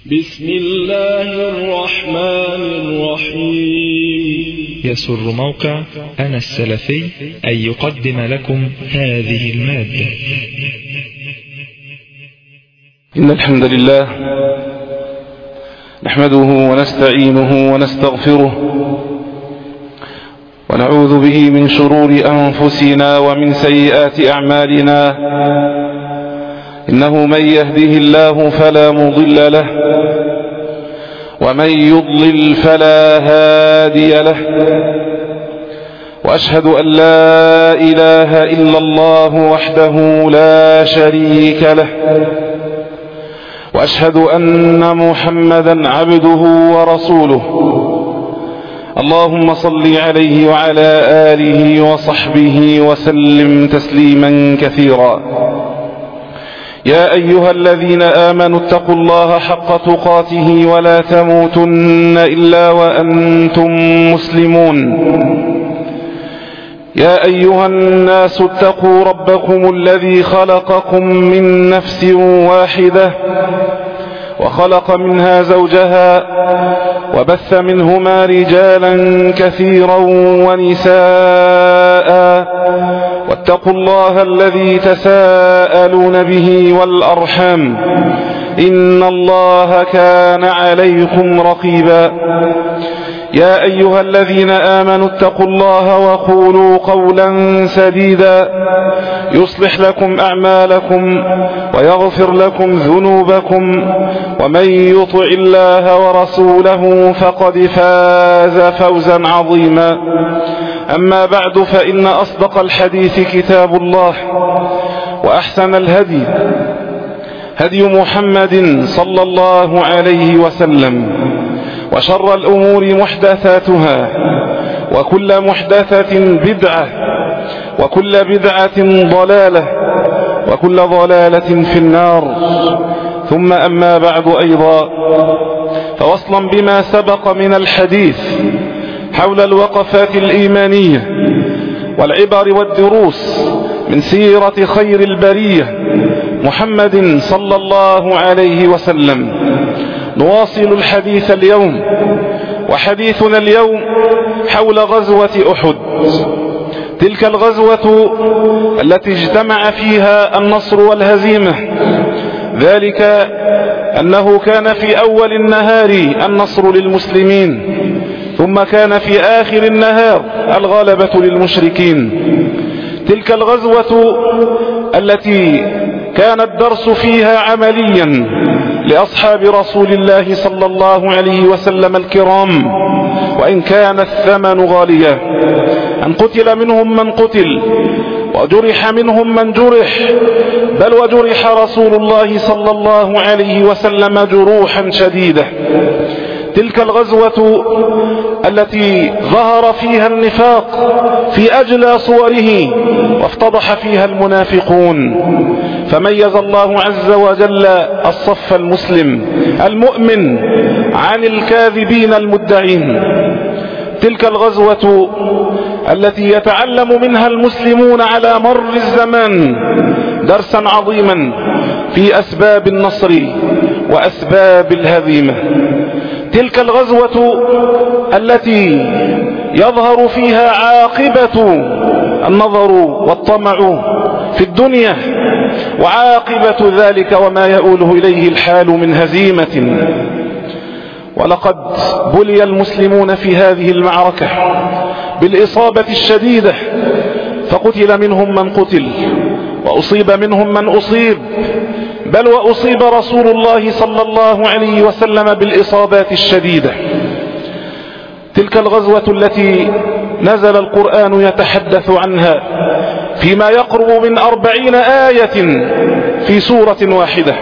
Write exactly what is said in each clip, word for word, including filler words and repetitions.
بسم الله الرحمن الرحيم. يسر موقع أنا السلفي أن يقدم لكم هذه المادة. إن الحمد لله نحمده ونستعينه ونستغفره ونعوذ به من شرور أنفسنا ومن سيئات أعمالنا. إنه من يهده الله فلا مضل له ومن يضلل فلا هادي له، وأشهد أن لا إله إلا الله وحده لا شريك له، وأشهد أن محمدا عبده ورسوله. اللهم صل عليه وعلى آله وصحبه وسلم تسليما كثيرا. يا أيها الذين آمنوا اتقوا الله حق تقاته ولا تموتن إلا وأنتم مسلمون. يا أيها الناس اتقوا ربكم الذي خلقكم من نفس واحدة وخلق منها زوجها وبث منهما رجالا كثيرا ونساء، واتقوا الله الذي تساءلون به والأرحام إن الله كان عليكم رقيبا. يا أيها الذين آمنوا اتقوا الله وقولوا قولا سديدا يصلح لكم أعمالكم ويغفر لكم ذنوبكم، ومن يطع الله ورسوله فقد فاز فوزا عظيما. أما بعد، فإن أصدق الحديث كتاب الله، وأحسن الهدي هدي محمد صلى الله عليه وسلم، وشر الأمور محدثاتها، وكل محدثة بدعة، وكل بدعة ضلالة، وكل ضلالة في النار. ثم أما بعد أيضا، فوصلا بما سبق من الحديث حول الوقفات الإيمانية والعبر والدروس من سيرة خير البرية محمد صلى الله عليه وسلم، نواصل الحديث اليوم، وحديثنا اليوم حول غزوة أحد. تلك الغزوة التي اجتمع فيها النصر والهزيمة، ذلك أنه كان في أول النهار النصر للمسلمين، ثم كان في آخر النهار الغلبة للمشركين. تلك الغزوة التي كان الدرس فيها عمليا لأصحاب رسول الله صلى الله عليه وسلم الكرام، وإن كان الثمن غاليا. أن قتل منهم من قتل، وجرح منهم من جرح، بل وجرح رسول الله صلى الله عليه وسلم جروحا شديدة. تلك الغزوة التي ظهر فيها النفاق في أجلى صوره، وافتضح فيها المنافقون، فميز الله عز وجل الصف المسلم المؤمن عن الكاذبين المدعين. تلك الغزوة التي يتعلم منها المسلمون على مر الزمان درسا عظيما في أسباب النصر وأسباب الهزيمة. تلك الغزوة التي يظهر فيها عاقبة النظر والطمع في الدنيا، وعاقبة ذلك وما يؤوله إليه الحال من هزيمة. ولقد بلي المسلمون في هذه المعركة بالإصابة الشديدة، فقتل منهم من قتل، وأصيب منهم من أصيب، بل وأصيب رسول الله صلى الله عليه وسلم بالإصابات الشديدة. تلك الغزوة التي نزل القرآن يتحدث عنها فيما يقرب من أربعين آية في سورة واحدة.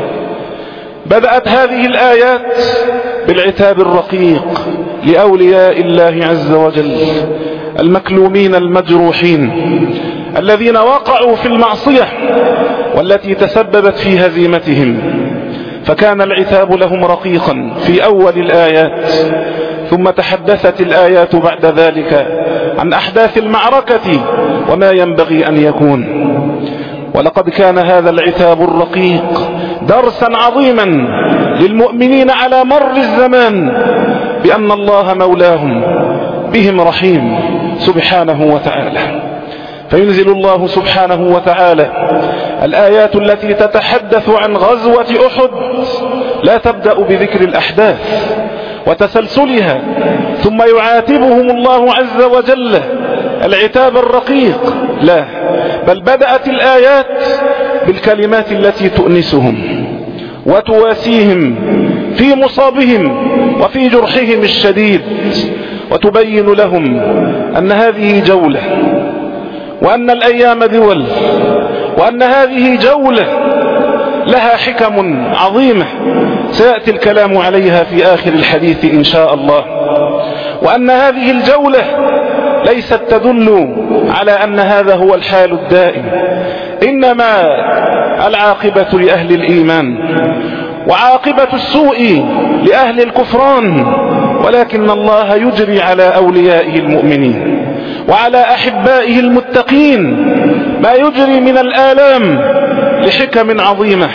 بدأت هذه الآيات بالعتاب الرقيق لأولياء الله عز وجل المكلومين المجروحين، الذين وقعوا في المعصية والتي تسببت في هزيمتهم، فكان العتاب لهم رقيقا في أول الآيات. ثم تحدثت الآيات بعد ذلك عن أحداث المعركة وما ينبغي أن يكون. ولقد كان هذا العتاب الرقيق درسا عظيما للمؤمنين على مر الزمان بأن الله مولاهم بهم رحيم سبحانه وتعالى. فينزل الله سبحانه وتعالى الآيات التي تتحدث عن غزوة أحد، لا تبدأ بذكر الأحداث وتسلسلها، ثم يعاتبهم الله عز وجل العتاب الرقيق، لا، بل بدأت الآيات بالكلمات التي تؤنسهم وتواسيهم في مصابهم وفي جرحهم الشديد، وتبين لهم أن هذه جولة، وأن الأيام دول، وأن هذه جولة لها حكم عظيمة سيأتي الكلام عليها في آخر الحديث إن شاء الله، وأن هذه الجولة ليست تدل على أن هذا هو الحال الدائم، إنما العاقبة لأهل الإيمان وعاقبة السوء لأهل الكفران، ولكن الله يجري على أوليائه المؤمنين وعلى أحبائه المتقين ما يجري من الآلام لحكم عظيمة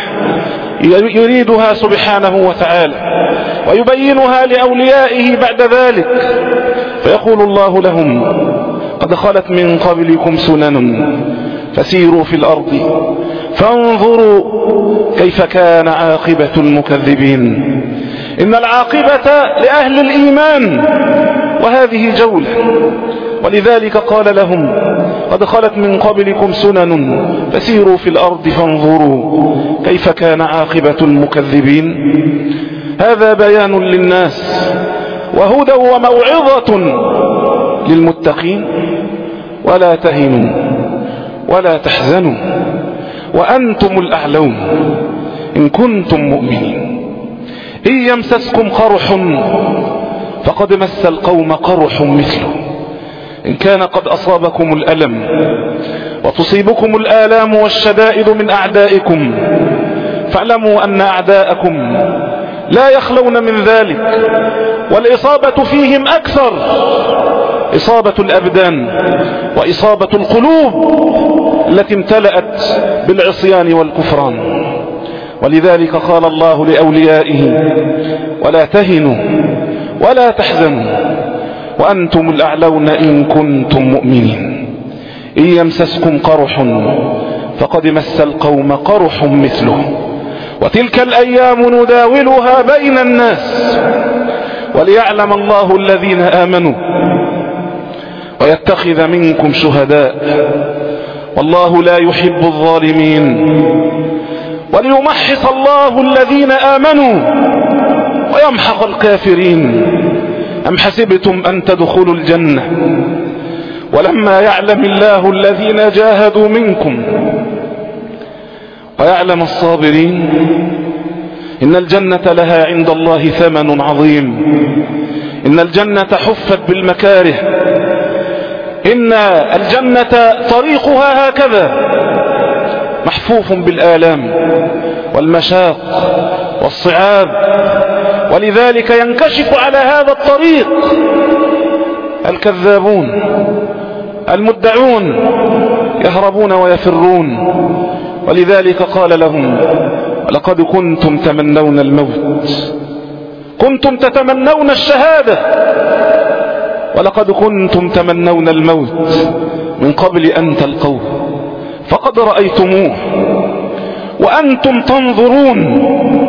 يريدها سبحانه وتعالى ويبينها لأوليائه بعد ذلك. فيقول الله لهم: قد خلت من قبلكم سنن فسيروا في الأرض فانظروا كيف كان عاقبة المكذبين. إن العاقبة لأهل الإيمان، وهذه جولة، ولذلك قال لهم: قد خلت من قبلكم سنن فسيروا في الأرض فانظروا كيف كان عاقبة المكذبين. هذا بيان للناس وهدى وموعظة للمتقين. ولا تهنوا ولا تحزنوا وأنتم الأعلون إن كنتم مؤمنين. إن يمسسكم قرح فقد مس القوم قرح مثله. إن كان قد أصابكم الألم وتصيبكم الآلام والشدائد من أعدائكم فاعلموا أن أعداءكم لا يخلون من ذلك، والإصابة فيهم أكثر، إصابة الأبدان وإصابة القلوب التي امتلأت بالعصيان والكفران. ولذلك قال الله لأوليائه: ولا تهنوا ولا تحزنوا وأنتم الأعلون إن كنتم مؤمنين. إن يمسسكم قرح فقد مس القوم قرح مثله، وتلك الأيام نداولها بين الناس وليعلم الله الذين آمنوا ويتخذ منكم شهداء والله لا يحب الظالمين وليمحص الله الذين آمنوا ويمحق الكافرين. أم حسبتم أن تدخلوا الجنة ولما يعلم الله الذين جاهدوا منكم ويعلم الصابرين. إن الجنة لها عند الله ثمن عظيم. إن الجنة حفت بالمكاره. إن الجنة طريقها هكذا محفوف بالآلام والمشاق والصعاب، ولذلك ينكشف على هذا الطريق الكذابون المدعون يهربون ويفرون. ولذلك قال لهم: لقد كنتم تمنون الموت، كنتم تتمنون الشهادة، ولقد كنتم تمنون الموت من قبل أن تلقوه فقد رأيتموه وأنتم تنظرون.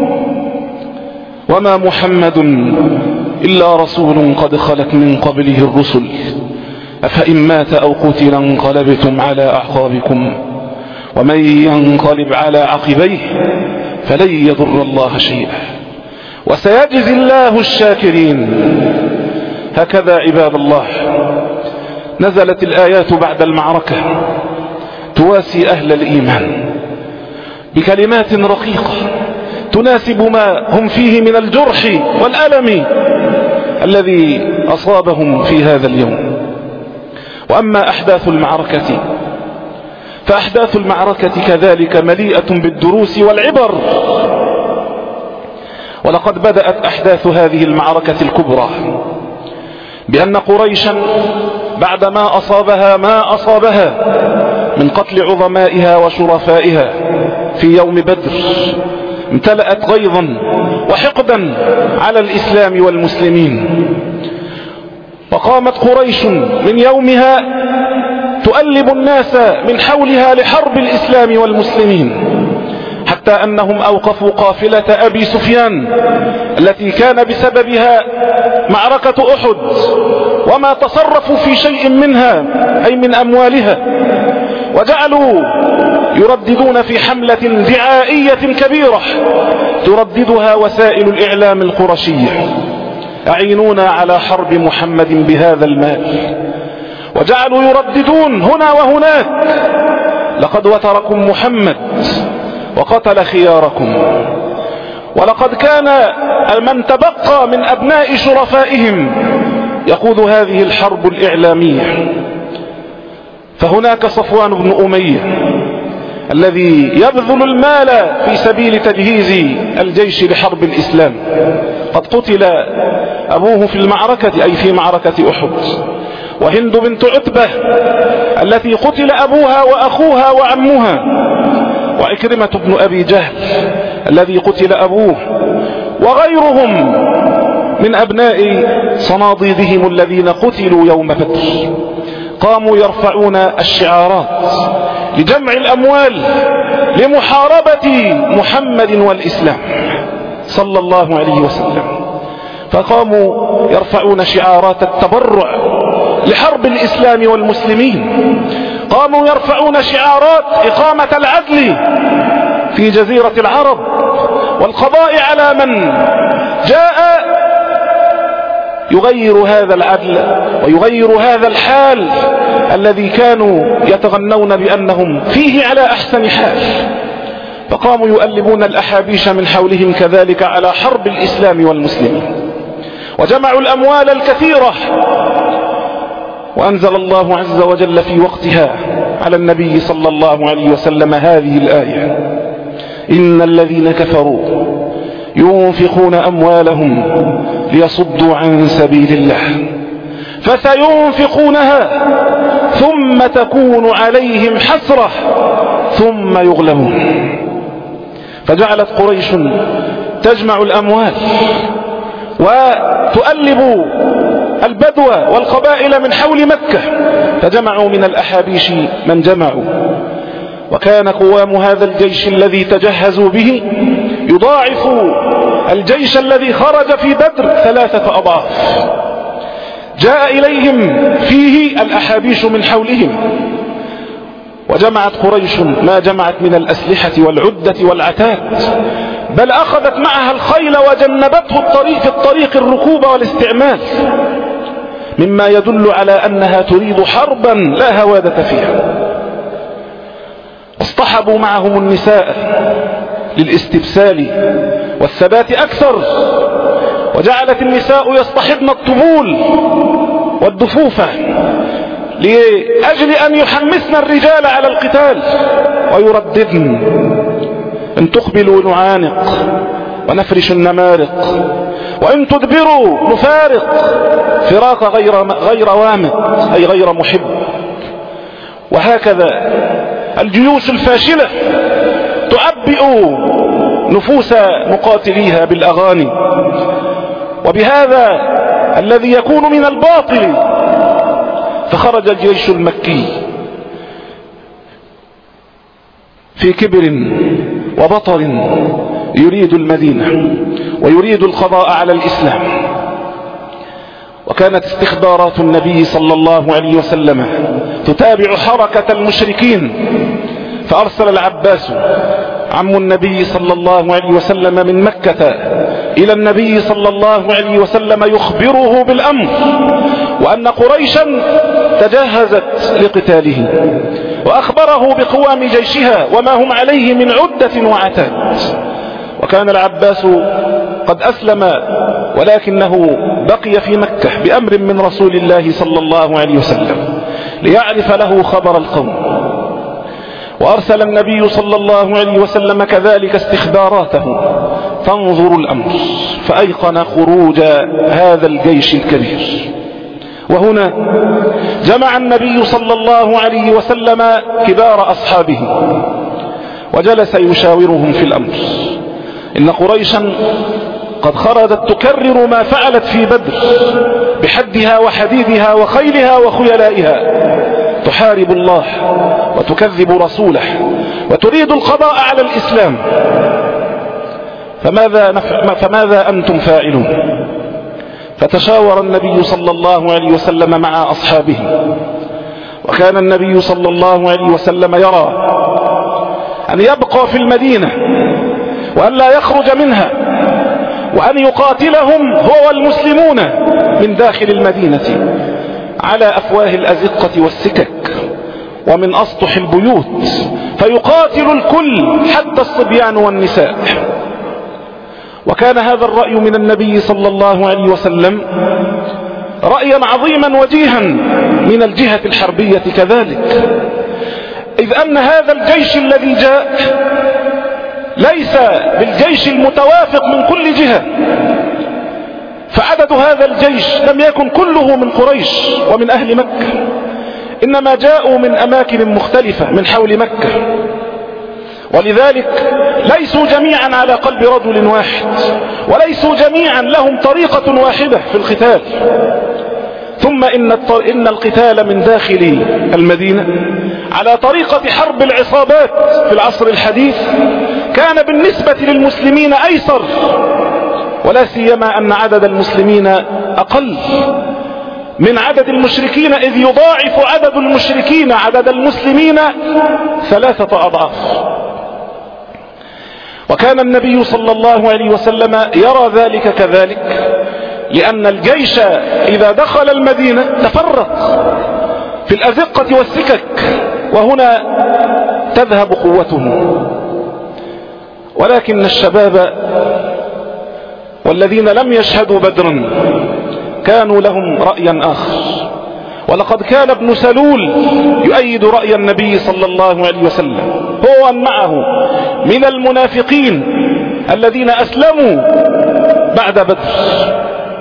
وما محمد إلا رسول قد خلت من قبله الرسل أفإن مات أو قتل انقلبتم على أعقابكم ومن ينقلب على عقبيه فلن يضر الله شيئا وسيجزي الله الشاكرين. هكذا عباد الله نزلت الآيات بعد المعركة تواسي أهل الإيمان بكلمات رقيقة تناسب ما هم فيه من الجرح والألم الذي أصابهم في هذا اليوم. وأما أحداث المعركة فأحداث المعركة كذلك مليئة بالدروس والعبر. ولقد بدأت أحداث هذه المعركة الكبرى بأن قريشا بعدما أصابها ما أصابها من قتل عظمائها وشرفائها في يوم بدر امتلأت غيظا وحقدا على الإسلام والمسلمين، وقامت قريش من يومها تؤلب الناس من حولها لحرب الإسلام والمسلمين، حتى أنهم أوقفوا قافلة أبي سفيان التي كان بسببها معركة أحد، وما تصرفوا في شيء منها أي من أموالها، وجعلوا يرددون في حملة دعائية كبيرة ترددها وسائل الإعلام القرشية: أعينونا على حرب محمد بهذا المال. وجعلوا يرددون هنا وهناك: لقد وتركم محمد وقتل خياركم. ولقد كان من تبقى من أبناء شرفائهم يقود هذه الحرب الإعلامية. فهناك صفوان بن أمية الذي يبذل المال في سبيل تجهيز الجيش لحرب الإسلام، قد قتل أبوه في المعركة أي في معركة أحد. وهند بنت عتبة التي قتل أبوها وأخوها وعمها، وعكرمة بن أبي جهل الذي قتل أبوه، وغيرهم من أبناء صناديدهم الذين قتلوا يوم بدر. قاموا يرفعون الشعارات لجمع الأموال لمحاربة محمد والإسلام صلى الله عليه وسلم، فقاموا يرفعون شعارات التبرع لحرب الإسلام والمسلمين، قاموا يرفعون شعارات إقامة العدل في جزيرة العرب والقضاء على من جاء يغير هذا العدل ويغير هذا الحال الذي كانوا يتغنون بأنهم فيه على أحسن حال. فقاموا يؤلبون الأحابيش من حولهم كذلك على حرب الإسلام والمسلمين، وجمعوا الأموال الكثيرة. وأنزل الله عز وجل في وقتها على النبي صلى الله عليه وسلم هذه الآية: إن الذين كفروا ينفقون أموالهم ليصدوا عن سبيل الله فسينفقونها ثم تكون عليهم حسرة ثم يغلبون. فجعلت قريش تجمع الأموال وتؤلب البدو والقبائل من حول مكة، فجمعوا من الأحابيش من جمعوا. وكان قوام هذا الجيش الذي تجهزوا به يضاعف الجيش الذي خرج في بدر ثلاثة أضعاف. جاء إليهم فيه الأحابيش من حولهم، وجمعت قريش ما جمعت من الأسلحة والعدة والعتاد، بل أخذت معها الخيل وجنبته الطريق في الطريق الركوب والاستعمال، مما يدل على أنها تريد حربا لا هوادة فيها. اصطحبوا معهم النساء للاستبسال والثبات أكثر، وجعلت النساء يصطحبن الطبول والدفوفة لأجل أن يحمسن الرجال على القتال ويرددن: إن تقبلوا نعانق ونفرش النمارق، وإن تدبروا نفارق فراق غير, غير وامق أي غير محب. وهكذا الجيوش الفاشلة تعبئ نفوس مقاتليها بالأغاني، وبهذا الذي يكون من الباطل. فخرج الجيش المكي في كبر وبطر يريد المدينة ويريد القضاء على الإسلام. وكانت استخبارات النبي صلى الله عليه وسلم تتابع حركة المشركين، فأرسل العباس عم النبي صلى الله عليه وسلم من مكة إلى النبي صلى الله عليه وسلم يخبره بالأمر، وأن قريشا تجهزت لقتاله، وأخبره بقوام جيشها وما هم عليه من عدة وعتاد. وكان العباس قد أسلم ولكنه بقي في مكة بأمر من رسول الله صلى الله عليه وسلم ليعرف له خبر القوم. وأرسل النبي صلى الله عليه وسلم كذلك استخباراته تنظر الأمر، فأيقن خروج هذا الجيش الكبير. وهنا جمع النبي صلى الله عليه وسلم كبار أصحابه وجلس يشاورهم في الأمر. إن قريشا قد خرجت تكرر ما فعلت في بدر بحدها وحديدها وخيلها وخيلائها، تحارب الله وتكذب رسوله وتريد القضاء على الإسلام، فماذا, نف... فماذا أنتم فاعلون؟ فتشاور النبي صلى الله عليه وسلم مع أصحابه، وكان النبي صلى الله عليه وسلم يرى أن يبقى في المدينة وأن لا يخرج منها، وأن يقاتلهم هو والمسلمون من داخل المدينة على أفواه الأزقة والسكك ومن أسطح البيوت، فيقاتل الكل حتى الصبيان والنساء. وكان هذا الرأي من النبي صلى الله عليه وسلم رأيا عظيما وجيها من الجهة الحربية كذلك، إذ أن هذا الجيش الذي جاء ليس بالجيش المتوافق من كل جهة، فعدد هذا الجيش لم يكن كله من قريش ومن أهل مكة، إنما جاءوا من أماكن مختلفة من حول مكة، ولذلك ليسوا جميعا على قلب رجل واحد، وليسوا جميعا لهم طريقة واحدة في القتال. ثم إن, إن القتال من داخل المدينة على طريقة حرب العصابات في العصر الحديث كان بالنسبة للمسلمين أيسر، ولا سيما أن عدد المسلمين أقل من عدد المشركين، إذ يضاعف عدد المشركين عدد المسلمين ثلاثة أضعاف. وكان النبي صلى الله عليه وسلم يرى ذلك كذلك، لأن الجيش إذا دخل المدينة تفرق في الأزقة والسكك، وهنا تذهب قوته. ولكن الشباب والذين لم يشهدوا بدرا كانوا لهم رأي آخر، ولقد كان ابن سلول يؤيد رأي النبي صلى الله عليه وسلم، هو معه من المنافقين الذين أسلموا بعد بدر.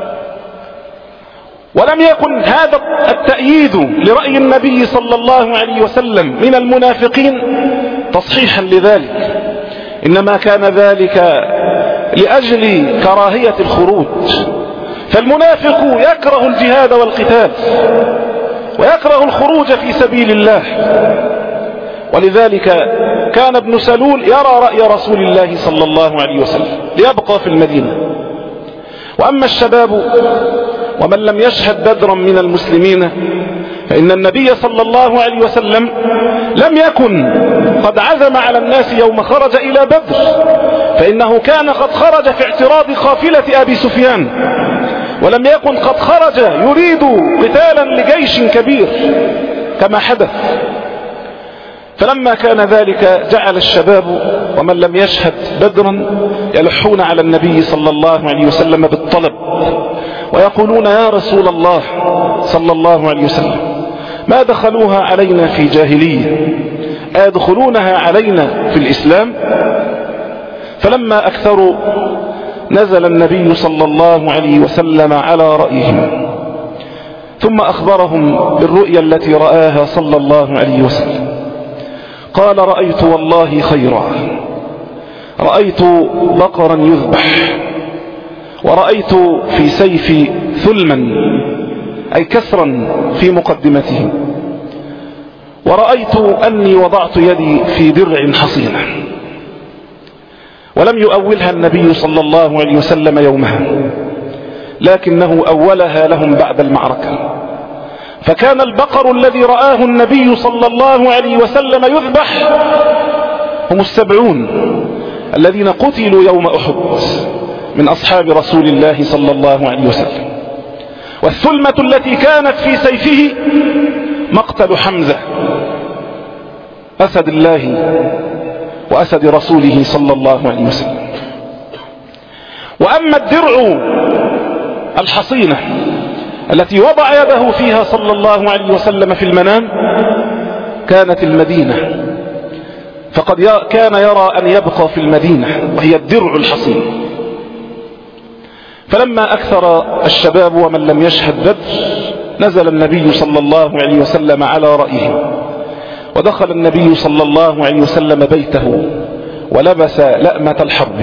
ولم يكن هذا التأييد لرأي النبي صلى الله عليه وسلم من المنافقين تصحيحا لذلك، إنما كان ذلك لأجل كراهية الخروج. فالمنافق يكره الجهاد والقتال ويكره الخروج في سبيل الله، ولذلك كان ابن سلول يرى رأي رسول الله صلى الله عليه وسلم ليبقى في المدينة. وأما الشباب ومن لم يشهد بدرا من المسلمين فإن النبي صلى الله عليه وسلم لم يكن قد عزم على الناس يوم خرج إلى بدر، فإنه كان قد خرج في اعتراض قافلة أبي سفيان، ولم يكن قد خرج يريد قتالا لجيش كبير كما حدث. فلما كان ذلك جعل الشباب ومن لم يشهد بدرا يلحون على النبي صلى الله عليه وسلم بالطلب، ويقولون يا رسول الله صلى الله عليه وسلم ما دخلوها علينا في جاهلية أدخلونها علينا في الإسلام؟ فلما أكثروا نزل النبي صلى الله عليه وسلم على رأيهم، ثم أخبرهم بالرؤيا التي رآها صلى الله عليه وسلم. قال رأيت والله خيرا، رأيت بقرا يذبح، ورأيت في سيفي ثلما أي كسرا في مقدمته، ورأيت أني وضعت يدي في درع حصينة. ولم يؤولها النبي صلى الله عليه وسلم يومها، لكنه أولها لهم بعد المعركة. فكان البقر الذي رآه النبي صلى الله عليه وسلم يذبح هم السبعون الذين قتلوا يوم أحد من أصحاب رسول الله صلى الله عليه وسلم. والثلمة التي كانت في سيفه مقتل حمزة أسد الله وأسد رسوله صلى الله عليه وسلم. وأما الدرع الحصينة التي وضع يده فيها صلى الله عليه وسلم في المنام كانت المدينة، فقد كان يرى أن يبقى في المدينة وهي الدرع الحصين. فلما أكثر الشباب ومن لم يشهد بدر نزل النبي صلى الله عليه وسلم على رأيه، ودخل النبي صلى الله عليه وسلم بيته ولبس لأمة الحرب.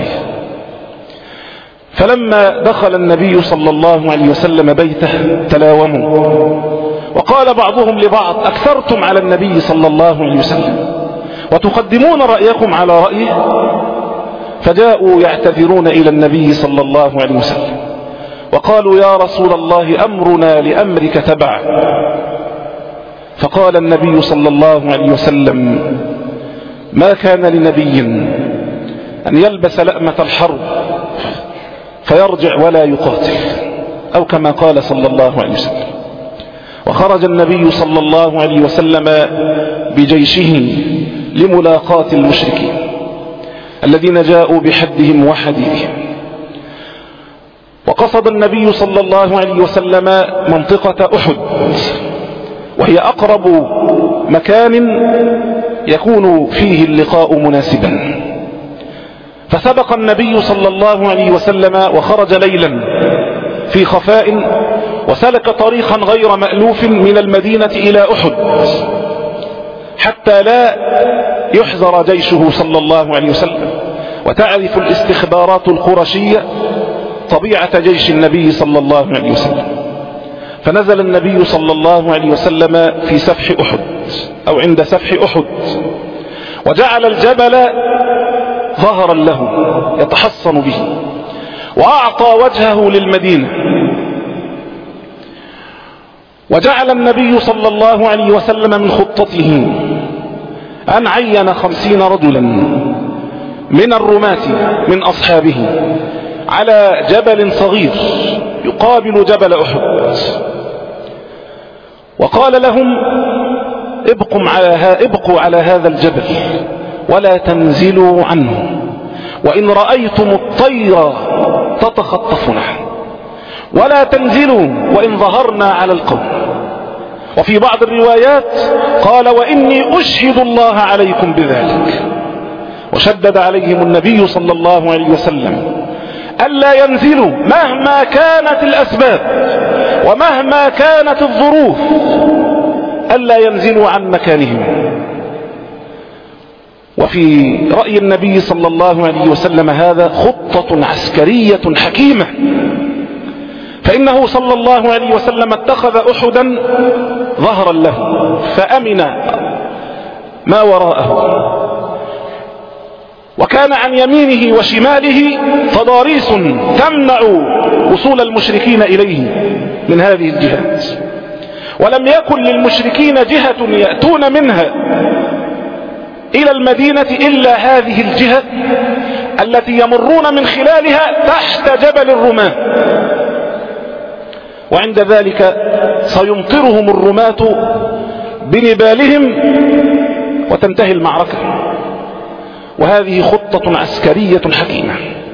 فلما دخل النبي صلى الله عليه وسلم بيته تلاوموا، وقال بعضهم لبعض: أكثرتم على النبي صلى الله عليه وسلم وتقدمون رأيكم على رأيه. فجاءوا يعتذرون إلى النبي صلى الله عليه وسلم وقالوا: يا رسول الله، أمرنا لأمرك تبع. فقال النبي صلى الله عليه وسلم: ما كان لنبي أن يلبس لأمة الحرب فيرجع ولا يقاتل، أو كما قال صلى الله عليه وسلم. وخرج النبي صلى الله عليه وسلم بجيشه لملاقاة المشركين الذين جاءوا بحدهم وحديدهم. وقصد النبي صلى الله عليه وسلم منطقة أحد، وهي أقرب مكان يكون فيه اللقاء مناسبا. فسبق النبي صلى الله عليه وسلم وخرج ليلا في خفاء، وسلك طريقا غير مألوف من المدينة إلى أحد حتى لا يحذر جيشه صلى الله عليه وسلم. وتعرف الاستخبارات القرشية طبيعة جيش النبي صلى الله عليه وسلم. فنزل النبي صلى الله عليه وسلم في سفح أحد أو عند سفح أحد، وجعل الجبل ظهرا له يتحصن به، وأعطى وجهه للمدينة. وجعل النبي صلى الله عليه وسلم من خطته أن عين خمسين رجلا من الرماة من أصحابه على جبل صغير يقابل جبل أحد، وقال لهم: ابقوا على, ابقوا على هذا الجبل ولا تنزلوا عنه، وإن رأيتم الطير تتخطفنا، ولا تنزلوا وإن ظهرنا على القوم. وفي بعض الروايات قال: وإني أشهد الله عليكم بذلك. وشدد عليهم النبي صلى الله عليه وسلم ألا ينزلوا مهما كانت الأسباب ومهما كانت الظروف، ألا ينزلوا عن مكانهم. وفي رأي النبي صلى الله عليه وسلم هذا خطة عسكرية حكيمة، فإنه صلى الله عليه وسلم اتخذ أحدا ظهرا له فأمن ما وراءه، وكان عن يمينه وشماله تضاريس تمنع وصول المشركين إليه من هذه الجهات. ولم يكن للمشركين جهة يأتون منها إلى المدينة إلا هذه الجهة التي يمرون من خلالها تحت جبل الرماة، وعند ذلك سيمطرهم الرماة بنبالهم وتنتهي المعركة. وهذه خطة عسكرية حكيمة.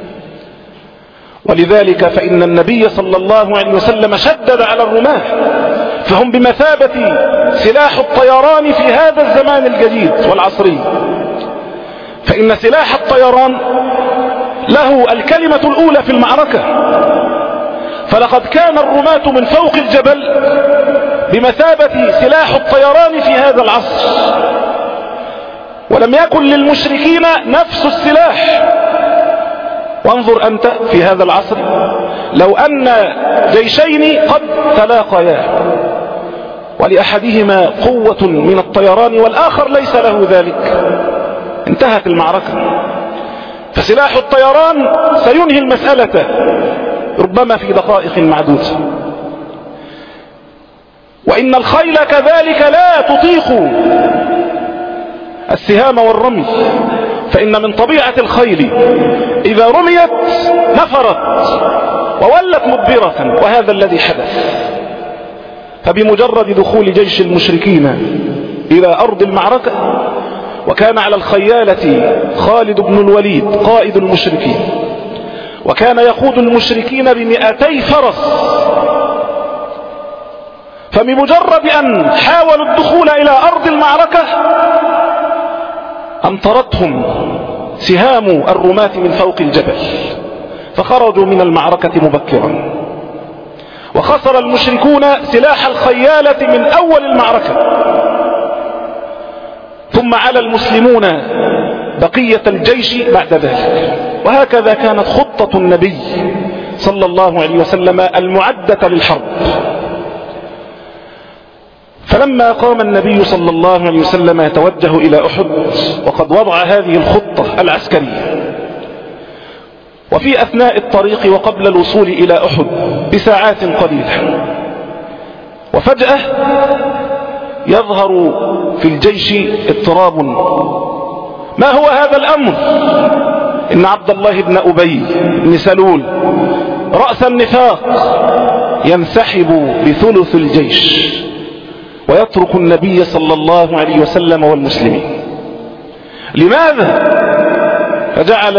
ولذلك فإن النبي صلى الله عليه وسلم شدد على الرماة، فهم بمثابة سلاح الطيران في هذا الزمان الجديد والعصري. فإن سلاح الطيران له الكلمة الأولى في المعركة، فلقد كان الرماة من فوق الجبل بمثابة سلاح الطيران في هذا العصر، ولم يكن للمشركين نفس السلاح. وانظر أنت في هذا العصر لو أن جيشين قد تلاقيا ولأحدهما قوة من الطيران والآخر ليس له ذلك، انتهت المعركة. فسلاح الطيران سينهي المسألة ربما في دقائق معدودة. وإن الخيل كذلك لا تطيق السهام والرمي، فإن من طبيعة الخيل إذا رميت نفرت وولت مدبرة، وهذا الذي حدث. فبمجرد دخول جيش المشركين إلى أرض المعركة، وكان على الخيالة خالد بن الوليد قائد المشركين، وكان يقود المشركين بمئتي فرس، فبمجرد أن حاولوا الدخول إلى أرض المعركة أمطرتهم سهام الرماة من فوق الجبل، فخرجوا من المعركة مبكرا. وخسر المشركون سلاح الخيالة من أول المعركة، ثم على المسلمون بقية الجيش بعد ذلك. وهكذا كانت خطة النبي صلى الله عليه وسلم المعدة للحرب. فلما قام النبي صلى الله عليه وسلم يتوجه إلى أحد وقد وضع هذه الخطة العسكرية، وفي أثناء الطريق وقبل الوصول إلى أحد بساعات قليلة، وفجأة يظهر في الجيش اضطراب. ما هو هذا الأمر؟ إن عبد الله بن أبي بن سلول رأس النفاق ينسحب بثلث الجيش ويترك النبي صلى الله عليه وسلم والمسلمين. لماذا؟ فجعل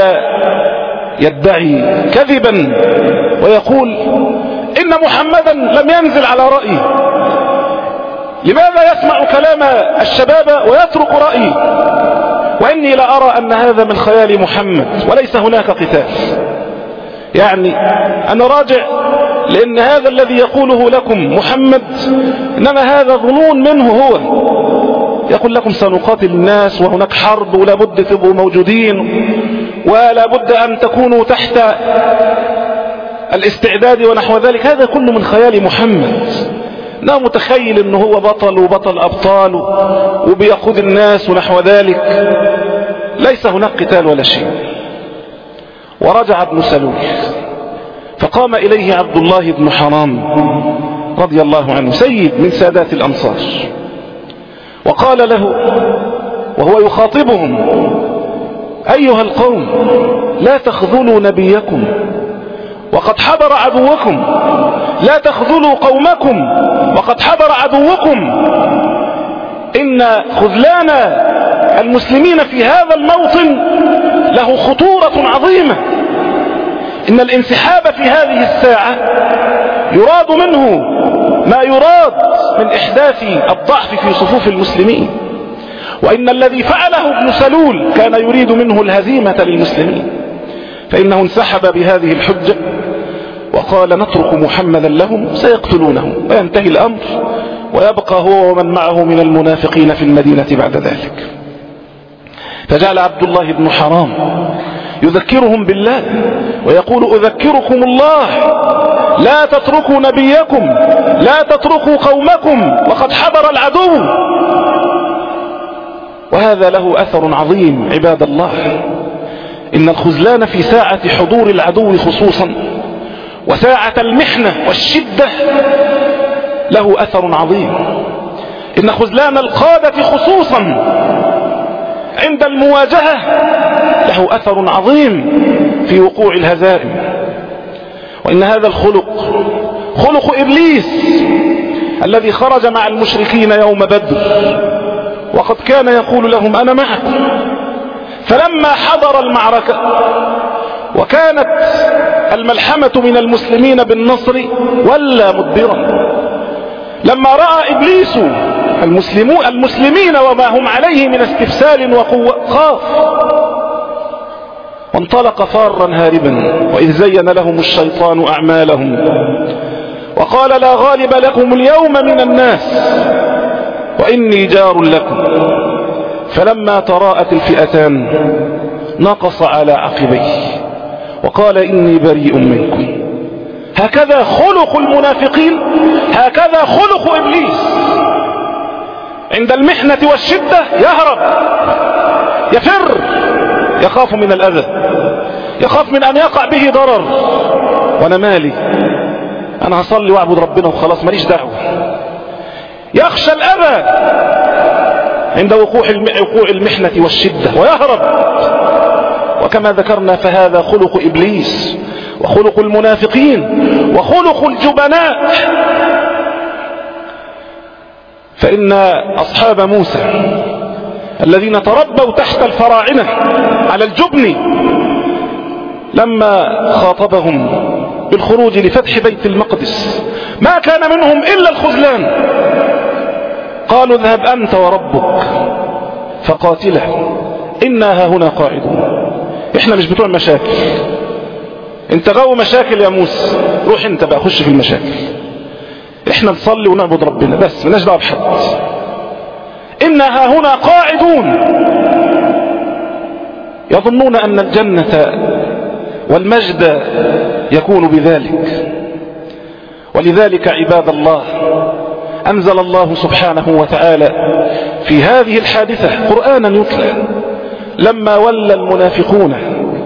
يدعي كذبا ويقول إن محمدا لم ينزل على رأيه. لماذا يسمع كلام الشباب ويترك رأيه؟ وإني لأرى أن هذا من خيال محمد وليس هناك قتال. يعني أنا راجع لأن هذا الذي يقوله لكم محمد إنما هذا ظنون منه هو. يقول لكم سنقاتل الناس وهناك حرب ولا بد تبقوا موجودين ولا بد أن تكونوا تحت الاستعداد ونحو ذلك. هذا كله من خيال محمد. لا متخيل أنه هو بطل وبطل أبطال وبيقود الناس ونحو ذلك. ليس هناك قتال ولا شيء. ورجع ابن سلول فقام إليه عبد الله بن حرام رضي الله عنه سيد من سادات الأنصار، وقال له وهو يخاطبهم: أيها القوم، لا تخذلوا نبيكم وقد حضر عدوكم، لا تخذلوا قومكم وقد حضر عدوكم. إن خذلان المسلمين في هذا الموطن له خطورة عظيمة. إن الانسحاب في هذه الساعة يراد منه ما يراد من إحداث الضعف في صفوف المسلمين، وإن الذي فعله ابن سلول كان يريد منه الهزيمة للمسلمين. فإنه انسحب بهذه الحجة وقال: نترك محمدا لهم سيقتلونه وينتهي الأمر، ويبقى هو ومن معه من المنافقين في المدينة بعد ذلك. فجعل عبد الله بن حرام يذكرهم بالله ويقول: أذكركم الله، لا تتركوا نبيكم، لا تتركوا قومكم وقد حضر العدو. وهذا له أثر عظيم عباد الله. إن الخذلان في ساعة حضور العدو خصوصا وساعة المحنة والشدة له أثر عظيم. إن خذلان القادة خصوصا عند المواجهة له أثر عظيم في وقوع الهزائم. وإن هذا الخلق خلق إبليس الذي خرج مع المشركين يوم بدر وقد كان يقول لهم: أنا معكم. فلما حضر المعركة وكانت الملحمة من المسلمين بالنصر ولى مدبرا. لما رأى إبليس المسلمون المسلمين وما هم عليه من استفسال وقوة خاف وانطلق فارا هاربا. وإذ زين لهم الشيطان أعمالهم وقال: لا غالب لكم اليوم من الناس وإني جار لكم. فلما تراءت الفئتان نقص على عقبيه وقال: إني بريء منكم. هكذا خلق المنافقين، هكذا خلق إبليس. عند المحنة والشدة يهرب، يفر، يخاف من الأذى، يخاف من أن يقع به ضرر. وأنا مالي، أنا هصلي وأعبد ربنا وخلاص، ماليش دعوة. يخشى الأذى عند وقوع المحنة والشدة ويهرب. وكما ذكرنا فهذا خلق إبليس وخلق المنافقين وخلق الجبناء. فإن أصحاب موسى الذين تربوا تحت الفراعنة على الجبن لما خاطبهم بالخروج لفتح بيت المقدس ما كان منهم إلا الخذلان. قالوا: اذهب أنت وربك فقاتلا إنا هنا قاعدون. إحنا مش بتوع مشاكل، انت غاوي مشاكل يا موسى، روح انت بقى خش في المشاكل. احنا نصلي ونعبد ربنا بس، مالناش دعوه بحد. إنها هنا قاعدون يظنون أن الجنة والمجد يكون بذلك. ولذلك عباد الله أنزل الله سبحانه وتعالى في هذه الحادثة قرآنا يتلى لما ولى المنافقون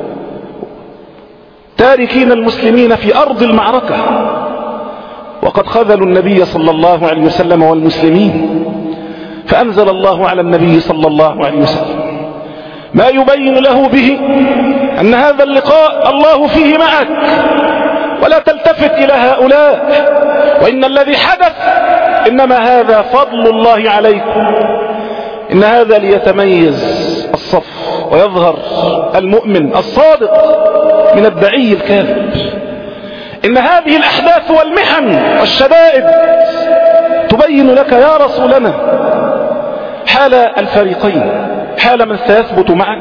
تاركين المسلمين في أرض المعركة وقد خذلوا النبي صلى الله عليه وسلم والمسلمين، فأنزل الله على النبي صلى الله عليه وسلم ما يبين له به أن هذا اللقاء الله فيه معك، ولا تلتفت إلى هؤلاء، وإن الذي حدث إنما هذا فضل الله عليكم، إن هذا ليتميز الصف ويظهر المؤمن الصادق من الدعي الكاذب. إن هذه الأحداث والمحن والشدائد تبين لك يا رسولنا حال الفريقين، حال من سيثبت معك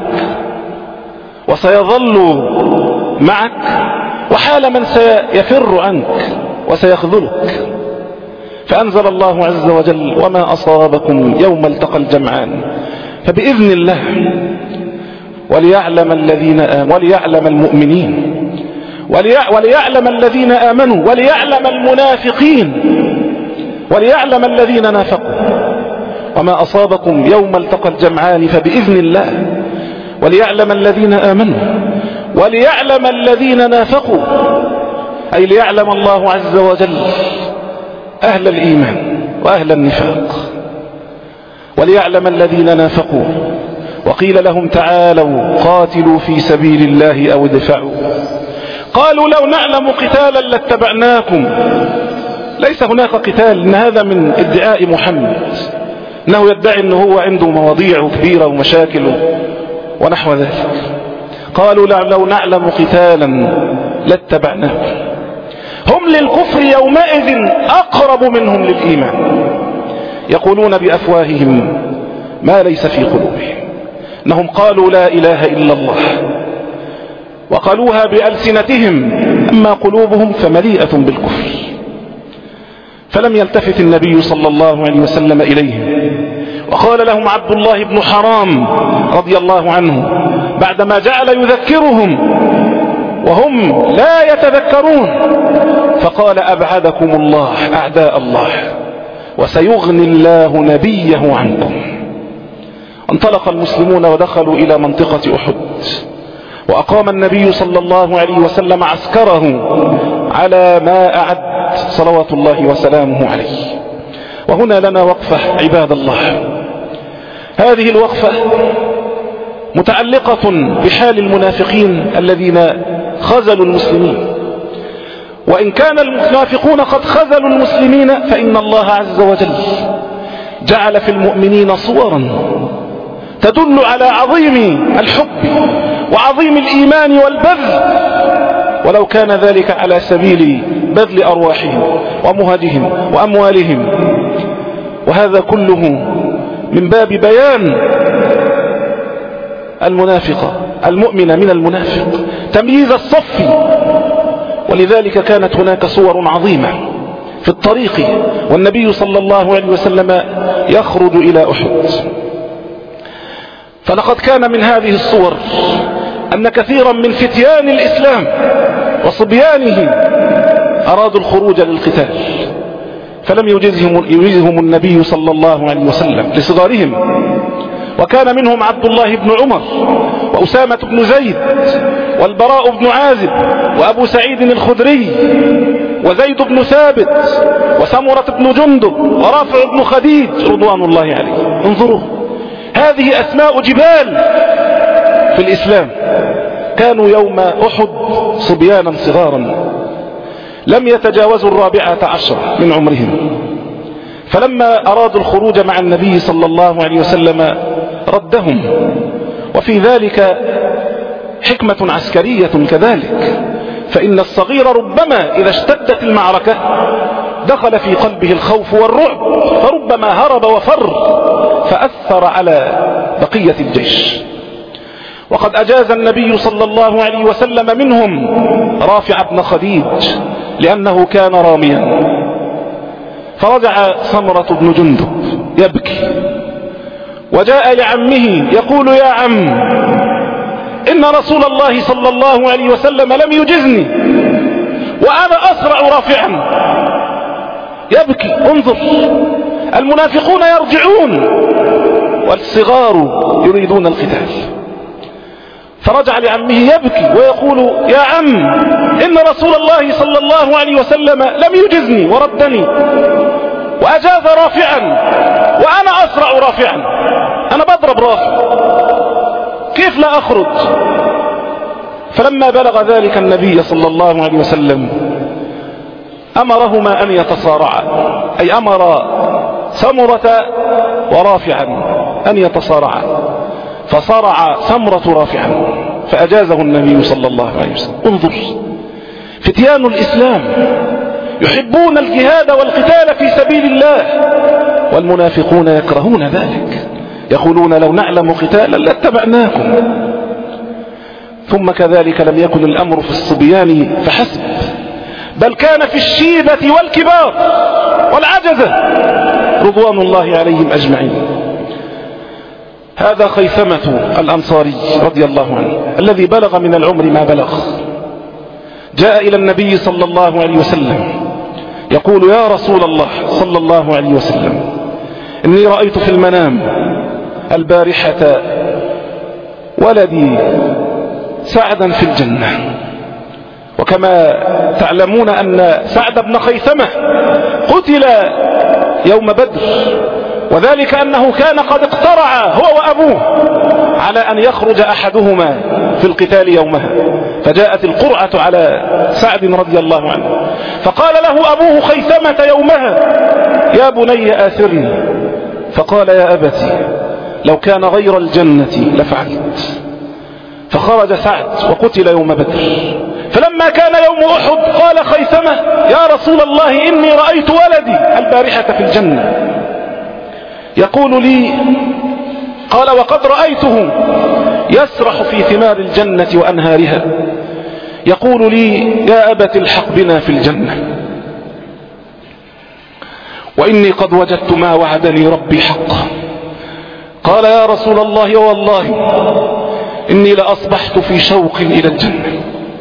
وسيظل معك، وحال من سيفر عنك وسيخذلك. فأنزل الله عز وجل وما أصابكم يوم التقى الجمعان فبإذن الله وليعلم الذين آمنوا وليعلم المؤمنين وليعلم الذين آمنوا وليعلم المنافقين وليعلم الذين نافقوا. وما أصابكم يوم التقى الجمعان فبإذن الله وليعلم الذين آمنوا وليعلم الذين نافقوا، أي ليعلم الله عز وجل أهل الإيمان وأهل النفاق. وليعلم الذين نافقوا وقيل لهم تعالوا قاتلوا في سبيل الله أو ادفعوا، قالوا لو نعلم قتالا لاتبعناكم. ليس هناك قتال، إن هذا من ادعاء محمد، إنه يدعي أنه هو عنده مواضيع كبيرة ومشاكل ونحو ذلك. قالوا لو نعلم قتالا لاتبعناكم. هم للكفر يومئذ أقرب منهم للإيمان، يقولون بأفواههم ما ليس في قلوبهم، إنهم قالوا لا إله إلا الله وقالوها بألسنتهم، أما قلوبهم فمليئة بالكفر. فلم يلتفت النبي صلى الله عليه وسلم إليهم، وقال لهم عبد الله بن حرام رضي الله عنه بعدما جعل يذكرهم وهم لا يتذكرون، فقال أبعدكم الله أعداء الله وسيغني الله نبيه عنكم. انطلق المسلمون ودخلوا إلى منطقة أحد، وأقام النبي صلى الله عليه وسلم عسكره على ما أعد صلوات الله وسلامه عليه. وهنا لنا وقفة عباد الله، هذه الوقفة متعلقة بحال المنافقين الذين خذلوا المسلمين. وإن كان المنافقون قد خذلوا المسلمين فإن الله عز وجل جعل في المؤمنين صورا تدل على عظيم الحب وعظيم الإيمان والبذل، ولو كان ذلك على سبيل بذل أرواحهم ومهجهم وأموالهم. وهذا كله من باب بيان المنافق المؤمن من المنافق، تمييز الصف. ولذلك كانت هناك صور عظيمة في الطريق والنبي صلى الله عليه وسلم يخرج إلى أحد. فلقد كان من هذه الصور أن كثيرا من فتيان الإسلام وصبيانه أرادوا الخروج للقتال، فلم يجزهم, يجزهم النبي صلى الله عليه وسلم لصغارهم. وكان منهم عبد الله بن عمر وأسامة بن زيد والبراء بن عازب وأبو سعيد الخدري وزيد بن ثابت وسمرة بن جندب ورافع بن خديج رضوان الله عليه. انظروا، هذه أسماء جبال في الإسلام، كانوا يوم أحد صبيانا صغارا لم يتجاوزوا الرابعة عشر من عمرهم. فلما أرادوا الخروج مع النبي صلى الله عليه وسلم ردهم، وفي ذلك حكمة عسكرية كذلك، فإن الصغير ربما إذا اشتدت المعركة دخل في قلبه الخوف والرعب، فربما هرب وفر فأثر على بقية الجيش. وقد أجاز النبي صلى الله عليه وسلم منهم رافع بن خديج لأنه كان راميا، فرجع سمرة بن جندب يبكي وجاء لعمه يقول يا عم إن رسول الله صلى الله عليه وسلم لم يجزني وأنا أسرع رافعا. يبكي. انظر، المنافقون يرجعون والصغار يريدون القتال. فرجع لعمه يبكي ويقول يا عم إن رسول الله صلى الله عليه وسلم لم يجزني وردني وأجاز رافعا وأنا أسرع رافعا، أنا بضرب رافع، كيف لا أخرج؟ فلما بلغ ذلك النبي صلى الله عليه وسلم أمرهما أن يتصارعا، أي أمر سمرة ورافعا أن يتصارعا، فصارع سمرة رافعا فأجازه النبي صلى الله عليه وسلم. انظر، فتيان الإسلام يحبون الجهاد والقتال في سبيل الله، والمنافقون يكرهون ذلك، يقولون لو نعلم قتالا لاتبعناكم. ثم كذلك لم يكن الأمر في الصبيان فحسب، بل كان في الشيبة والكبار والعجزة رضوان الله عليهم أجمعين. هذا خيثمة الأنصاري رضي الله عنه الذي بلغ من العمر ما بلغ، جاء إلى النبي صلى الله عليه وسلم يقول يا رسول الله صلى الله عليه وسلم إني رأيت في المنام البارحة ولدي سعدا في الجنة. وكما تعلمون أن سعد بن خيثمة قتل يوم بدر، وذلك أنه كان قد اقترع هو وأبوه على أن يخرج أحدهما في القتال يومها، فجاءت القرعة على سعد رضي الله عنه، فقال له أبوه خيثمة يومها يا بني آثرني، فقال يا أبتي لو كان غير الجنة لفعلت. فخرج سعد وقتل يوم بدر. فلما كان يوم أحد قال خيثمة يا رسول الله إني رأيت ولدي البارحة في الجنة يقول لي، قال وقد رأيته يسرح في ثمار الجنة وأنهارها، يقول لي يا أبت الحق بنا في الجنة، وإني قد وجدت ما وعدني ربي حقا. قال يا رسول الله والله إني لأصبحت في شوق إلى الجنة،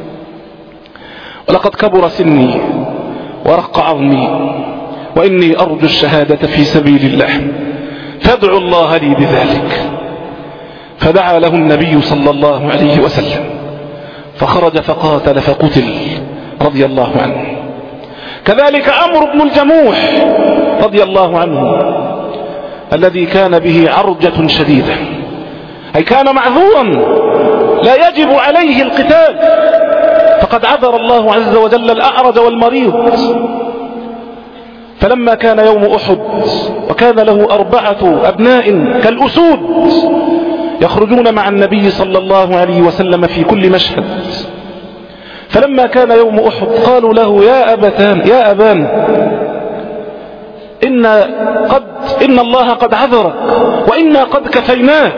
ولقد كبر سني ورق عظمي، وإني أرجو الشهادة في سبيل الله، فادعوا الله لي بذلك. فدعا له النبي صلى الله عليه وسلم، فخرج فقاتل فقتل رضي الله عنه. كذلك عمرو بن الجموح رضي الله عنه الذي كان به عرجة شديدة، أي كان معذورا لا يجب عليه القتال، فقد عذر الله عز وجل الأعرج والمريض. فلما كان يوم أحد وكان له أربعة أبناء كالأسود يخرجون مع النبي صلى الله عليه وسلم في كل مشهد، فلما كان يوم أحد قالوا له يا أبتان يا أبان إن, قد إن الله قد عذرك وإنا قد كفيناك.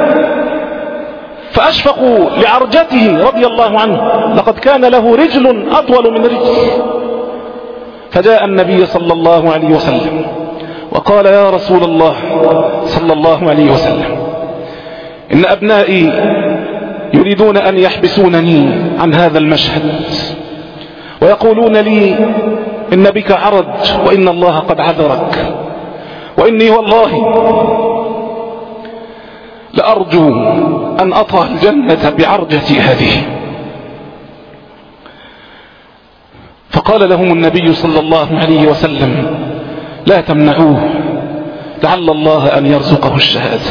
فأشفقوا لعرجته رضي الله عنه، لقد كان له رجل أطول من رجل. فجاء النبي صلى الله عليه وسلم وقال يا رسول الله صلى الله عليه وسلم إن أبنائي يريدون أن يحبسونني عن هذا المشهد، ويقولون لي إن بك عرج وإن الله قد عذرك، وإني والله لأرجو أن أطأ الجنة بعرجتي هذه. فقال لهم النبي صلى الله عليه وسلم لا تمنعوه لعل الله أن يرزقه الشهادة.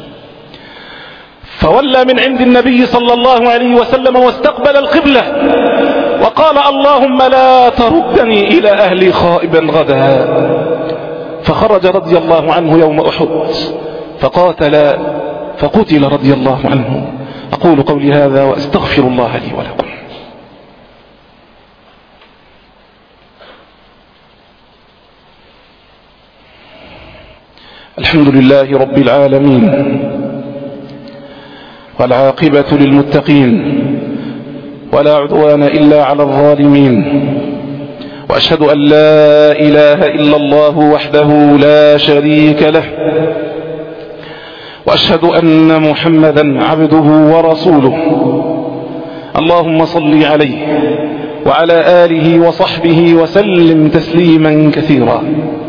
فولى من عند النبي صلى الله عليه وسلم واستقبل القبلة وقال اللهم لا تردني إلى أهلي خائبا غدا. فخرج رضي الله عنه يوم أحد فقاتل فقتل رضي الله عنه. أقول قولي هذا وأستغفر الله لي ولكم. الحمد لله رب العالمين، والعاقبة للمتقين، ولا عدوان إلا على الظالمين، وأشهد أن لا إله إلا الله وحده لا شريك له، وأشهد أن محمدا عبده ورسوله. اللهم صل عليه وعلى آله وصحبه وسلم تسليما كثيرا.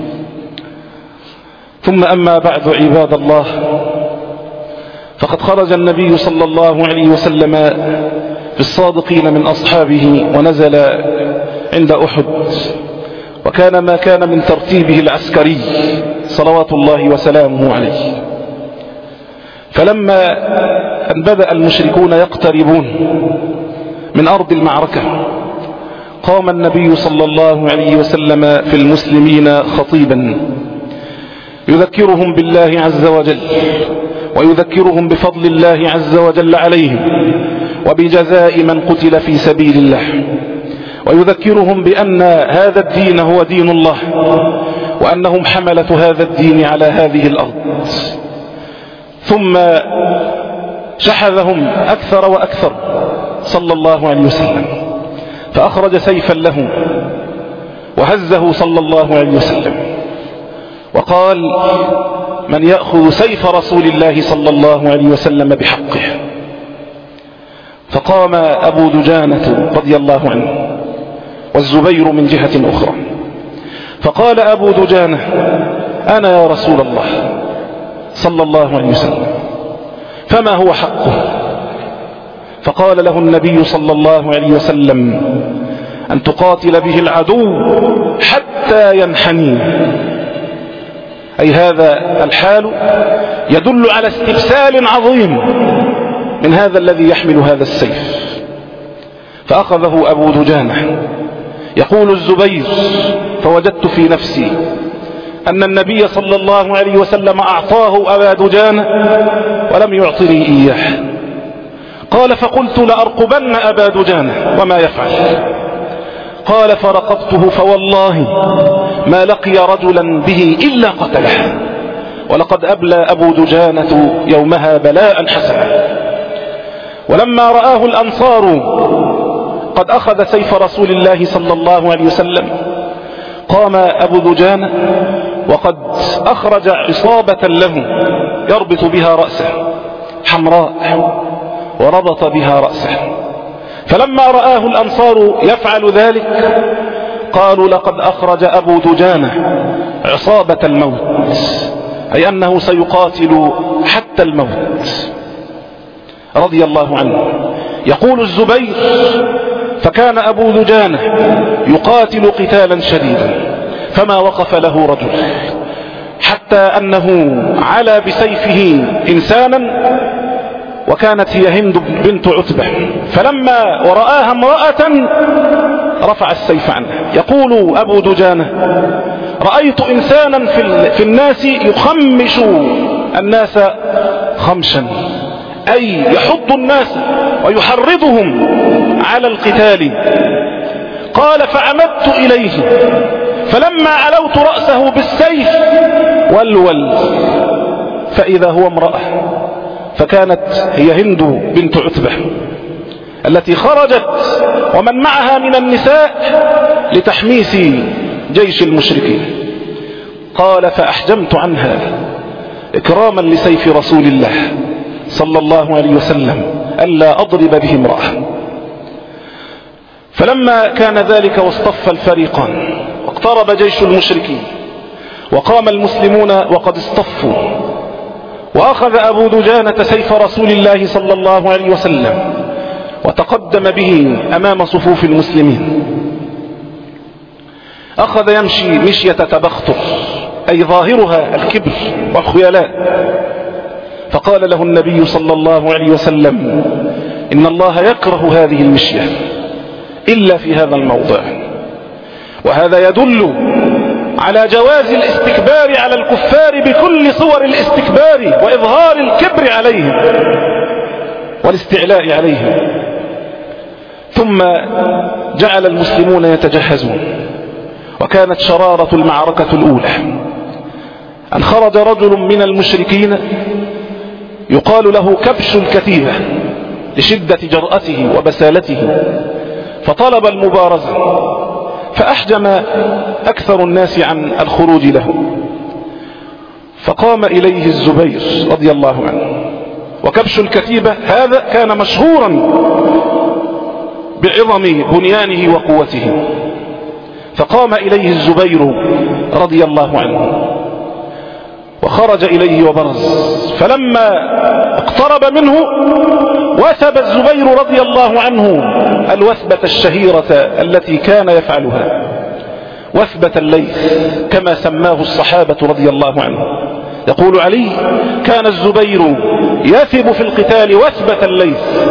ثم أما بعد، عباد الله، فقد خرج النبي صلى الله عليه وسلم في الصادقين من أصحابه ونزل عند أحد، وكان ما كان من ترتيبه العسكري صلوات الله وسلامه عليه. فلما أن بدأ المشركون يقتربون من أرض المعركة، قام النبي صلى الله عليه وسلم في المسلمين خطيبا يذكرهم بالله عز وجل، ويذكرهم بفضل الله عز وجل عليهم وبجزاء من قتل في سبيل الله، ويذكرهم بأن هذا الدين هو دين الله، وأنهم حملة هذا الدين على هذه الأرض. ثم شحذهم أكثر وأكثر صلى الله عليه وسلم، فأخرج سيفا له وهزه صلى الله عليه وسلم وقال: من يأخذ سيف رسول الله صلى الله عليه وسلم بحقه؟ فقام أبو دجانة رضي الله عنه والزبير من جهة أخرى، فقال أبو دجانة: أنا يا رسول الله صلى الله عليه وسلم، فما هو حقه؟ فقال له النبي صلى الله عليه وسلم: أن تقاتل به العدو حتى ينحني. أي هذا الحال يدل على استبسال عظيم من هذا الذي يحمل هذا السيف. فأخذه أبو دجانة. يقول الزبير: فوجدت في نفسي أن النبي صلى الله عليه وسلم أعطاه أبا دجانة ولم يعطني إياه. قال: فقلت لأرقبن أبا دجانة وما يفعل. قال: فرقبته فوالله ما لقي رجلا به إلا قتله، ولقد أبلى أبو دجانة يومها بلاء حسنا. ولما رآه الأنصار قد أخذ سيف رسول الله صلى الله عليه وسلم، قام أبو دجانة وقد أخرج عصابة له يربط بها رأسه حمراء، وربط بها رأسه. فلما رآه الأنصار يفعل ذلك قالوا: لقد أخرج أبو دجانة عصابة الموت، أي أنه سيقاتل حتى الموت رضي الله عنه. يقول الزبير: فكان أبو دجانة يقاتل قتالا شديدا فما وقف له رجل، حتى أنه على بسيفه إنسانا، وكانت هي هند بنت عتبة، فلما ورآها امرأة رفع السيف عنها. يقول أبو دجانة: رأيت إنسانا في الناس يخمش الناس خمشا، أي يحض الناس ويحرضهم على القتال. قال: فعمدت إليه، فلما علوت رأسه بالسيف ولول فإذا هو امرأة، فكانت هي هند بنت عتبة التي خرجت ومن معها من النساء لتحميس جيش المشركين. قال: فأحجمت عنها إكراما لسيف رسول الله صلى الله عليه وسلم ألا أضرب به امرأة. فلما كان ذلك واصطف الفريقان واقترب جيش المشركين وقام المسلمون وقد اصطفوا، وأخذ أبو دجانة سيف رسول الله صلى الله عليه وسلم وتقدم به أمام صفوف المسلمين، أخذ يمشي مشية تبختر، أي ظاهرها الكبر والخيلاء. فقال له النبي صلى الله عليه وسلم: إن الله يكره هذه المشية إلا في هذا الموضع. وهذا يدل على جواز الاستكبار على الكفار بكل صور الاستكبار وإظهار الكبر عليهم والاستعلاء عليهم. ثم جعل المسلمون يتجهزون، وكانت شرارة المعركة الأولى أن خرج رجل من المشركين يقال له كبش الكتيبة لشدة جرأته وبسالته، فطلب المبارزة، فأحجم أكثر الناس عن الخروج له، فقام إليه الزبير رضي الله عنه، وكبش الكتيبة هذا كان مشهورا بعظم بنيانه وقوته، فقام إليه الزبير رضي الله عنه وخرج إليه وبرز، فلما اقترب منه وثب الزبير رضي الله عنه الوثبة الشهيرة التي كان يفعلها، وثبة الليث كما سماه الصحابة رضي الله عنه. يقول علي: كان الزبير يثب في القتال وثبة الليث،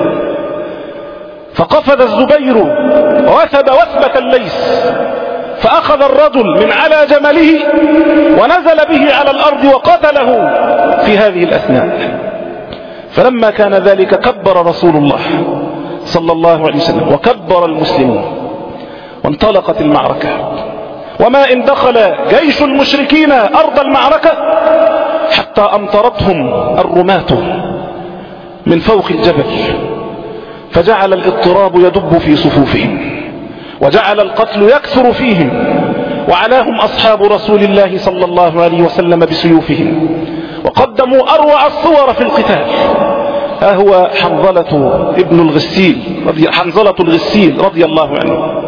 فقفز الزبير وثب وثبة الليث، فأخذ الرجل من على جمله ونزل به على الأرض وقتله في هذه الأثناء. فلما كان ذلك كبر رسول الله صلى الله عليه وسلم وكبر المسلمون، وانطلقت المعركة. وما إن دخل جيش المشركين أرض المعركة حتى أمطرتهم الرماة من فوق الجبل، فجعل الاضطراب يدب في صفوفهم، وجعل القتل يكثر فيهم، وعلاهم أصحاب رسول الله صلى الله عليه وسلم بسيوفهم، وقدموا أروع الصور في القتال. ها هو حنظلة ابن الغسيل رضي حنظلة الغسيل رضي الله عنه،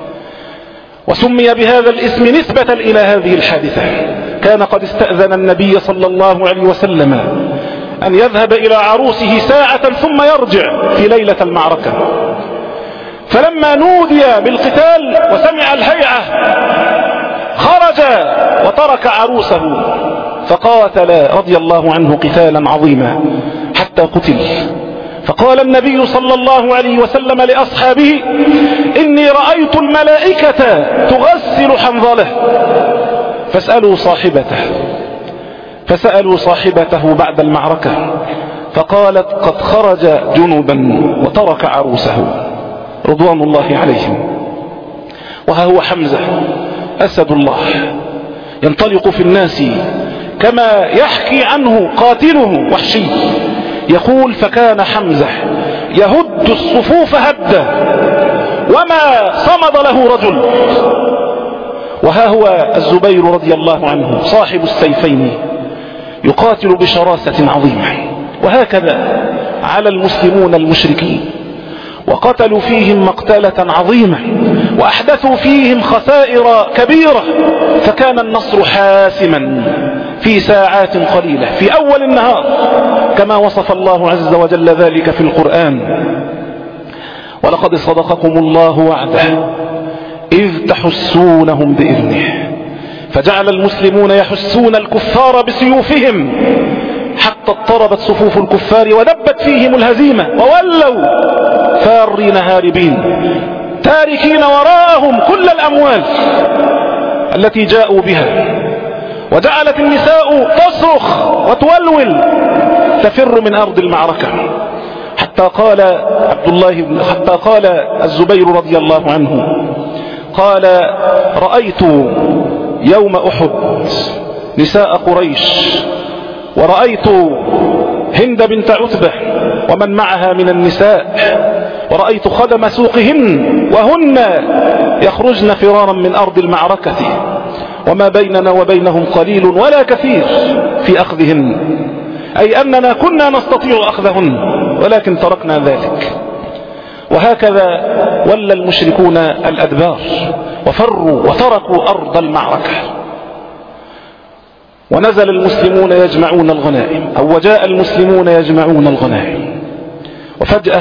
وسمي بهذا الاسم نسبة إلى هذه الحادثة. كان قد استأذن النبي صلى الله عليه وسلم أن يذهب إلى عروسه ساعة ثم يرجع في ليلة المعركة، فلما نودي بالقتال وسمع الهيعة خرج وترك عروسه فقاتل رضي الله عنه قتالا عظيما حتى قتل. فقال النبي صلى الله عليه وسلم لأصحابه: إني رأيت الملائكة تغسل حنظله، فاسألوا صاحبته. فسألوا صاحبته بعد المعركة فقالت: قد خرج جنوبا وترك عروسه رضوان الله عليهم. وها هو حمزة أسد الله ينطلق في الناس كما يحكي عنه قاتله وحشي، يقول: فكان حمزة يهد الصفوف هدا وما صمد له رجل. وها هو الزبير رضي الله عنه صاحب السيفين يقاتل بشراسة عظيمة. وهكذا على المسلمون المشركين، وقتلوا فيهم مقتلة عظيمة، وأحدثوا فيهم خسائر كبيرة، فكان النصر حاسما في ساعات قليلة في أول النهار، كما وصف الله عز وجل ذلك في القرآن: ولقد صدقكم الله وعده إذ تحسونهم بإذنه، فجعل المسلمون يحسون الكفار بسيوفهم حتى اضطربت صفوف الكفار ودبت فيهم الهزيمة، وولوا فارين هاربين تاركين وراءهم كل الأموال التي جاءوا بها. وجعلت النساء تصرخ وتولول تفر من أرض المعركة، حتى قال عبد الله حتى قال الزبير رضي الله عنه قال: رأيت يوم أحد نساء قريش، ورأيت هند بنت عتبة ومن معها من النساء، ورأيت خدم سوقهن وهن يخرجن فرارا من أرض المعركة، وما بيننا وبينهم قليل ولا كثير في أخذهن، أي أننا كنا نستطيع أخذهن ولكن تركنا ذلك. وهكذا ولى المشركون الأدبار وفروا وتركوا أرض المعركة، ونزل المسلمون يجمعون الغنائم، أو وجاء المسلمون يجمعون الغنائم. وفجأة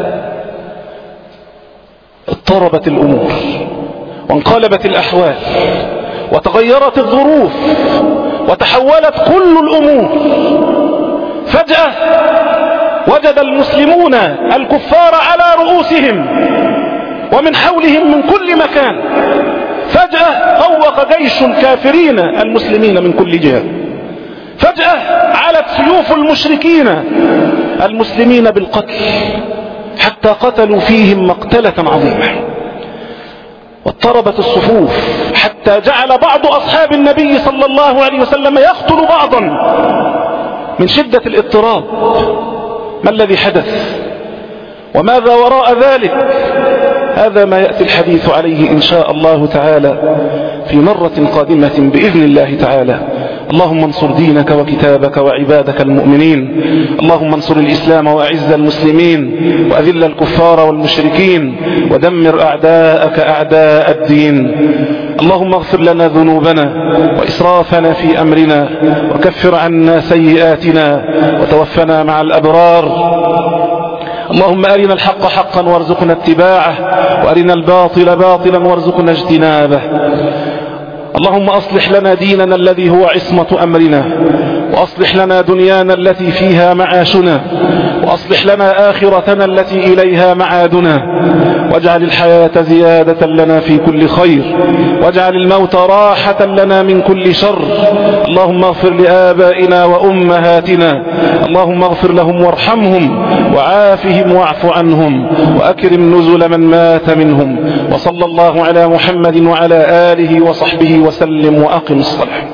اضطربت الأمور وانقلبت الأحوال وتغيرت الظروف وتحولت كل الأمور. فجأة وجد المسلمون الكفار على رؤوسهم ومن حولهم من كل مكان. فجأة طوق جيش الكافرين المسلمين من كل جهة. فجأة علت سيوف المشركين المسلمين بالقتل حتى قتلوا فيهم مقتلة عظيمة، واضطربت الصفوف حتى جعل بعض أصحاب النبي صلى الله عليه وسلم يقتل بعضا من شدة الاضطراب. ما الذي حدث وماذا وراء ذلك؟ هذا ما يأتي الحديث عليه إن شاء الله تعالى في مرة قادمة بإذن الله تعالى. اللهم انصر دينك وكتابك وعبادك المؤمنين، اللهم انصر الإسلام وأعز المسلمين وأذل الكفار والمشركين ودمر أعداءك أعداء الدين. اللهم اغفر لنا ذنوبنا وإسرافنا في أمرنا وكفر عنا سيئاتنا وتوفنا مع الأبرار. اللهم أرنا الحق حقا وارزقنا اتباعه وأرنا الباطل باطلا وارزقنا اجتنابه. اللهم أصلح لنا ديننا الذي هو عصمة أمرنا، وأصلح لنا دنيانا التي فيها معاشنا، وأصلح لنا آخرتنا التي إليها معادنا، واجعل الحياة زيادة لنا في كل خير، واجعل الموت راحة لنا من كل شر. اللهم اغفر لآبائنا وأمهاتنا، اللهم اغفر لهم وارحمهم وعافهم واعف عنهم وأكرم نزل من مات منهم. وصلى الله على محمد وعلى آله وصحبه وسلم وأقم الصلاة.